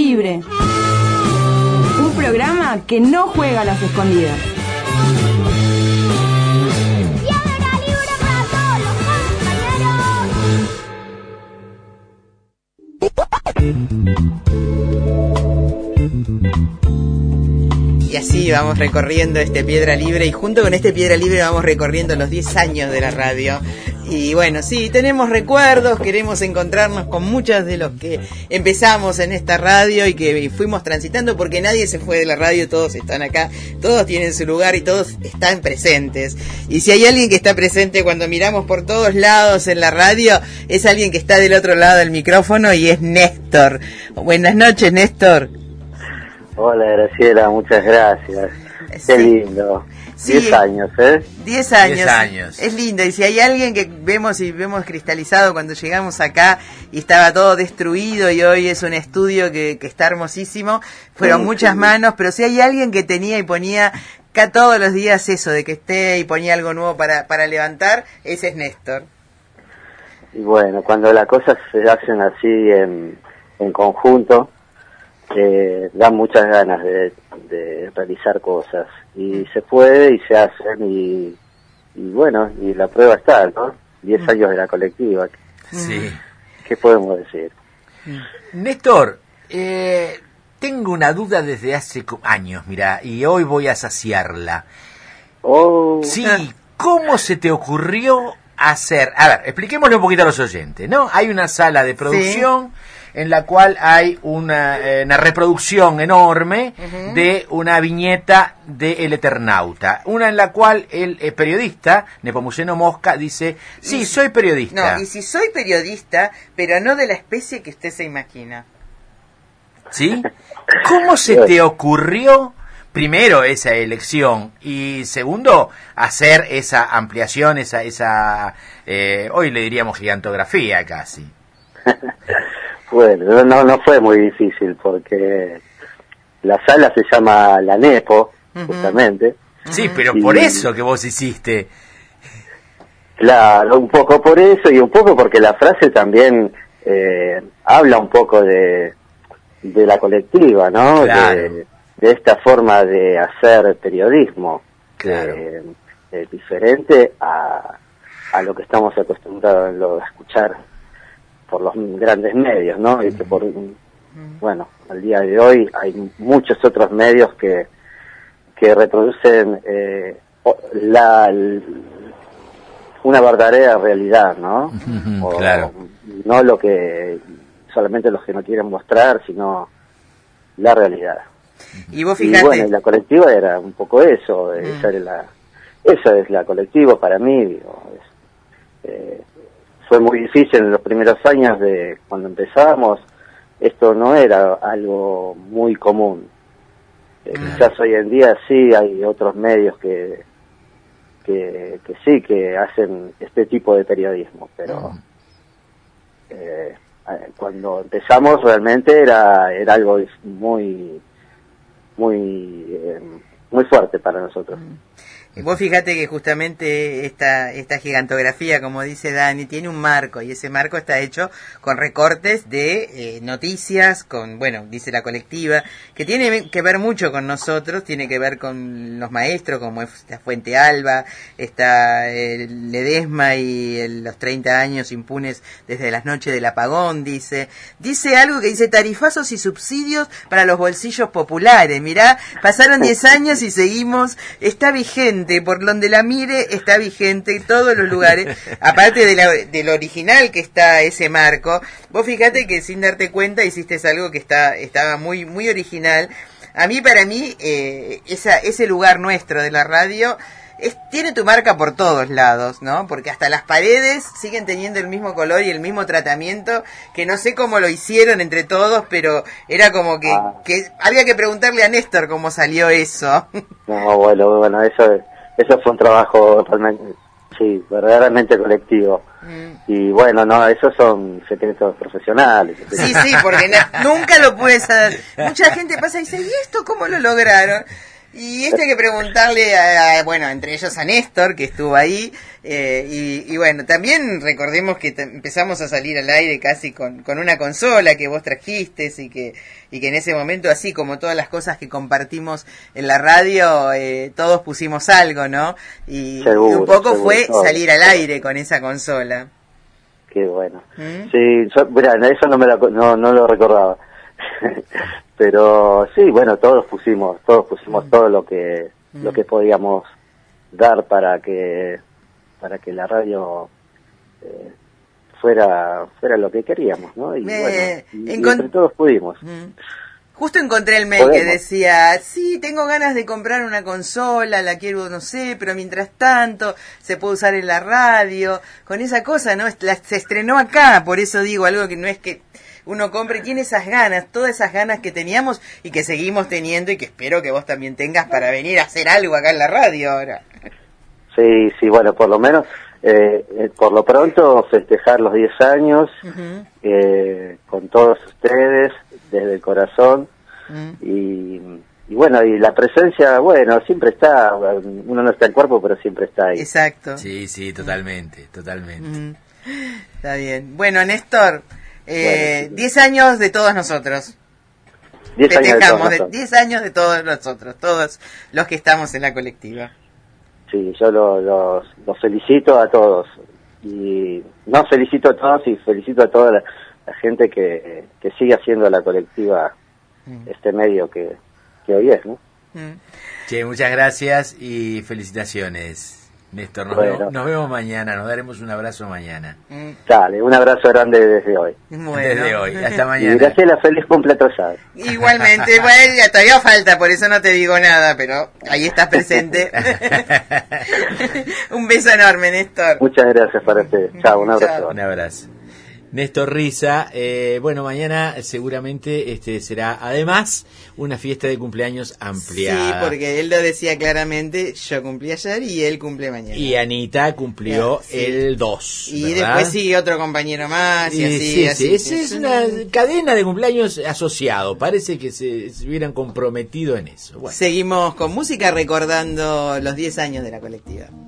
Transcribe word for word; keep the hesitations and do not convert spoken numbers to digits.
Libre. Un programa que no juega a las escondidas. ¡Piedra libre para todos los Y así vamos recorriendo este Piedra Libre, y junto con este Piedra Libre vamos recorriendo los diez años de la radio. Y bueno, sí, tenemos recuerdos, queremos encontrarnos con muchos de los que empezamos en esta radio y que fuimos transitando, porque nadie se fue de la radio, todos están acá, todos tienen su lugar y todos están presentes. Y si hay alguien que está presente cuando miramos por todos lados en la radio, es alguien que está del otro lado del micrófono, y es Néstor. Buenas noches, Néstor. Hola, Graciela, muchas gracias. Qué Sí. lindo. Sí. Diez años, ¿eh? Diez años. Diez años. Es lindo. Y si hay alguien que vemos y vemos cristalizado cuando llegamos acá y estaba todo destruido, y hoy es un estudio que, que está hermosísimo, fueron Sí, muchas sí. manos, pero si hay alguien que tenía y ponía acá todos los días eso, de que esté y ponía algo nuevo para, para levantar, ese es Néstor. Y bueno, cuando las cosas se hacen así en, en conjunto, eh, dan muchas ganas de, de realizar cosas. Y se puede y se hacen, y, y bueno, y la prueba está, ¿no? Diez años de la colectiva. Sí. ¿Qué podemos decir? Néstor, eh, tengo una duda desde hace co- años, mira, y hoy voy a saciarla. Oh, Sí, ¿cómo se te ocurrió hacer? A ver, expliquémosle un poquito a los oyentes, ¿no? Hay una sala de producción en la cual hay una, eh, una reproducción enorme Ujú. de una viñeta de El Eternauta, una en la cual el eh, periodista, Nepomuceno Mosca, dice, sí, Y- soy periodista. No, y si soy periodista, pero no de la especie que usted se imagina. ¿Sí? ¿Cómo se te ocurrió, primero, esa elección, y segundo, hacer esa ampliación, esa, esa eh, hoy le diríamos gigantografía casi? bueno, no, no fue muy difícil porque la sala se llama La Nepo, Ujú. justamente. Sí, pero Y- por eso que vos hiciste. Claro, un poco por eso y un poco porque la frase también eh, habla un poco de, de la colectiva, ¿no? Claro. De, de esta forma de hacer periodismo, Claro. eh, eh, diferente a, a lo que estamos acostumbrados a lo- a escuchar por los grandes medios, ¿no? Y que por, bueno, al día de hoy hay muchos otros medios que que reproducen eh, o- la una verdadera realidad, ¿no? Ujú, O- claro. No lo que solamente los que no quieren mostrar, sino la realidad. Y vos Y fijate... bueno, y la colectiva era un poco eso, Mm. esa era la, eso es la colectiva para mí, digo, es, eh, fue muy difícil en los primeros años de cuando empezamos, esto no era algo muy común. Eh, Claro. Quizás hoy en día sí hay otros medios que, que, que sí, que hacen este tipo de periodismo, pero Mm. eh, eh, cuando empezamos realmente era, era algo muy, muy, eh, muy fuerte para nosotros. Y vos fíjate que justamente esta, esta gigantografía, como dice Dani, tiene un marco, y ese marco está hecho con recortes de eh, noticias, con, bueno, dice la colectiva, que tiene que ver mucho con nosotros, tiene que ver con los maestros, como es la Fuente Alba, está el Ledesma y el- los treinta años impunes desde las noches del apagón, dice. Dice algo que dice tarifazos y subsidios para los bolsillos populares. Mirá, pasaron diez años y seguimos, está vigente, por donde la mire está vigente en todos los lugares, aparte de la, del original que está ese marco. Vos fíjate que sin darte cuenta hiciste algo que está estaba muy muy original. A mí, para mí, eh, esa, ese lugar nuestro de la radio es, tiene tu marca por todos lados, ¿no? Porque hasta las paredes siguen teniendo el mismo color y el mismo tratamiento, que no sé cómo lo hicieron entre todos, pero era como que, Ah. que había que preguntarle a Néstor cómo salió eso. No, bueno, bueno, eso, eso fue un trabajo realmente, sí, verdaderamente colectivo. Mm. Y bueno, no, esos son secretos profesionales. Sí, sí, porque na- nunca lo puedes saber. Mucha gente pasa y dice, ¿y esto cómo lo lograron? Y esto hay que preguntarle a, a, bueno, entre ellos a Néstor, que estuvo ahí, Eh, y, y bueno, también recordemos que te- empezamos a salir al aire casi con, con una consola que vos trajiste y que, y que en ese momento, así como todas las cosas que compartimos en la radio, eh, todos pusimos algo, ¿no? Y, Seguro, y un poco seguro, fue todo. salir al aire con esa consola. Qué bueno. ¿Mm? Sí, yo, mirá, eso no, me la, no, no lo recordaba. Pero sí, bueno, todos pusimos, todos pusimos todo lo que, Mm. lo que podíamos dar para que, para que la radio eh, fuera, fuera lo que queríamos, ¿no? Y Me- bueno, y, y encon- entre todos pudimos. Mm. Justo encontré el mail que Podemos. decía, sí, tengo ganas de comprar una consola, la quiero, no sé, pero mientras tanto se puede usar en la radio, con esa cosa, ¿no? La- se estrenó acá, por eso digo, algo que no es que uno compre, tiene esas ganas, todas esas ganas que teníamos y que seguimos teniendo y que espero que vos también tengas para venir a hacer algo acá en la radio ahora. Sí, sí, bueno, por lo menos, eh, eh, por lo pronto, festejar los diez años Ujú. eh, con todos ustedes, desde el corazón. Mm. Y, y bueno, y la presencia, bueno, siempre está, uno no está en cuerpo, pero siempre está ahí. Exacto. Sí, sí, totalmente, totalmente. Ujú. Está bien. Bueno, Néstor, eh, Bueno, sí. diez años de todos nosotros. Diez años de todos Festejamos de nosotros. diez años de todos nosotros, todos los que estamos en la colectiva. Sí, yo lo- los, los felicito a todos. Y no felicito a todos y felicito a toda la, la gente que, que sigue haciendo la colectiva Mm. este medio que, que hoy es, ¿no? Mm. Che, muchas gracias y felicitaciones, Néstor. Nos, Bueno. vemos, nos vemos mañana, nos daremos un abrazo mañana. Mm. Dale, un abrazo grande desde hoy. Bueno. Desde hoy, hasta Y mañana. Graciela, feliz cumpleaños. Igualmente, bueno, ya todavía falta, por eso no te digo nada, pero ahí estás presente. Un beso enorme, Néstor. Muchas gracias para ustedes. Chao, un abrazo. Chao. Un abrazo. Néstor Riza, eh, bueno, mañana seguramente este será además una fiesta de cumpleaños Sí, ampliada. porque él lo decía claramente, yo cumplí ayer y él cumple mañana. Y Anita cumplió Sí. el dos. Y ¿verdad? después sigue otro compañero más y, Y así, sí, así. sí, es, es una cadena de cumpleaños asociado. Parece que se, se hubieran comprometido en eso. Bueno. Seguimos con música recordando los diez años de la colectiva.